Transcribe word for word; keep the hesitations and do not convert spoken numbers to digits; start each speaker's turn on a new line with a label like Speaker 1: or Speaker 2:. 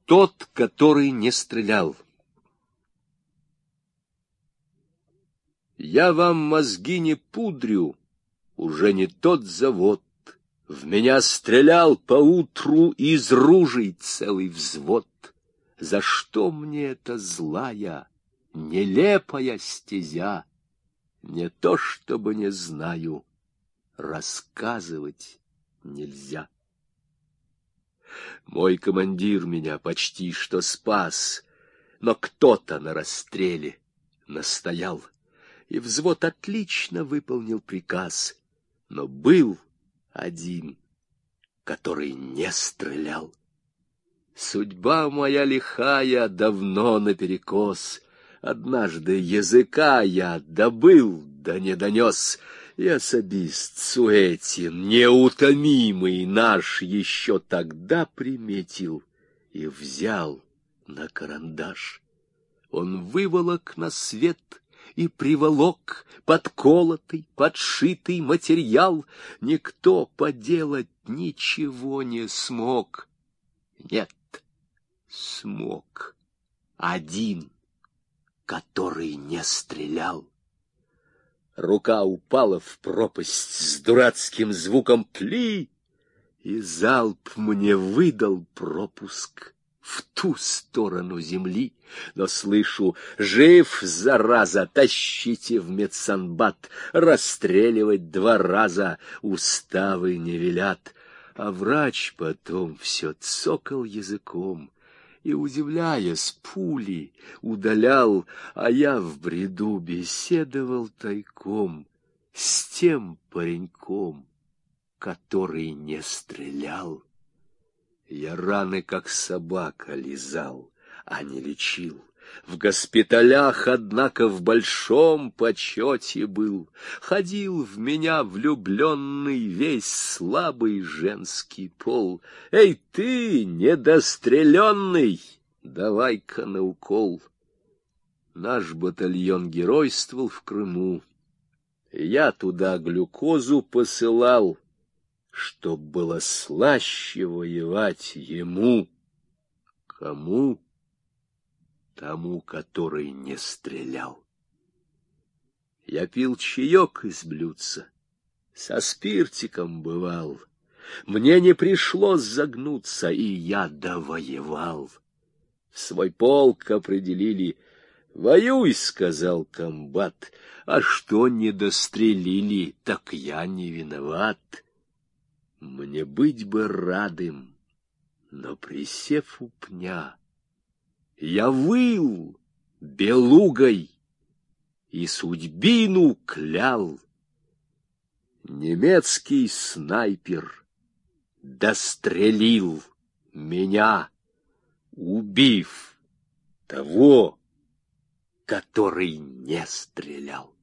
Speaker 1: Тот, который не стрелял. Я вам мозги не пудрю, уже не тот завод. В меня стрелял поутру из ружей целый взвод. За что мне эта злая, нелепая стезя? Не то чтобы не знаю, рассказывать нельзя. Мой командир меня почти что спас, но кто-то на расстреле настоял, и взвод отлично выполнил приказ, но был один, который не стрелял. Судьба моя лихая давно наперекос, однажды языка я добыл, да не донес, и особист Суэтин, неутомимый наш, еще тогда приметил и взял на карандаш. Он выволок на свет и приволок подколотый, подшитый материал. Никто поделать ничего не смог. Нет, смог один, который не стрелял. Рука упала в пропасть с дурацким звуком «пли», и залп мне выдал пропуск в ту сторону земли. Но слышу: жив, зараза, тащите в медсанбат, расстреливать два раза уставы не велят. А врач потом все цокал языком и, удивляясь, пули удалял, а я в бреду беседовал тайком с тем пареньком, который не стрелял. Я раны, как собака, лизал, а не лечил. В госпиталях, однако, в большом почете был. Ходил в меня влюбленный весь слабый женский пол. Эй ты, недостреленный, давай-ка на укол. Наш батальон геройствовал в Крыму. Я туда глюкозу посылал, чтоб было слаще воевать ему. Кому? Тому, который не стрелял. Я пил чаек из блюдца, со спиртиком бывал. Мне не пришлось загнуться, и я довоевал. В свой полк определили. «Воюй», — сказал комбат, — «а что не дострелили, так я не виноват». Мне быть бы радым, но, присев у пня, я выл белугой и судьбину клял. Немецкий снайпер дострелил меня, убив того, который не стрелял.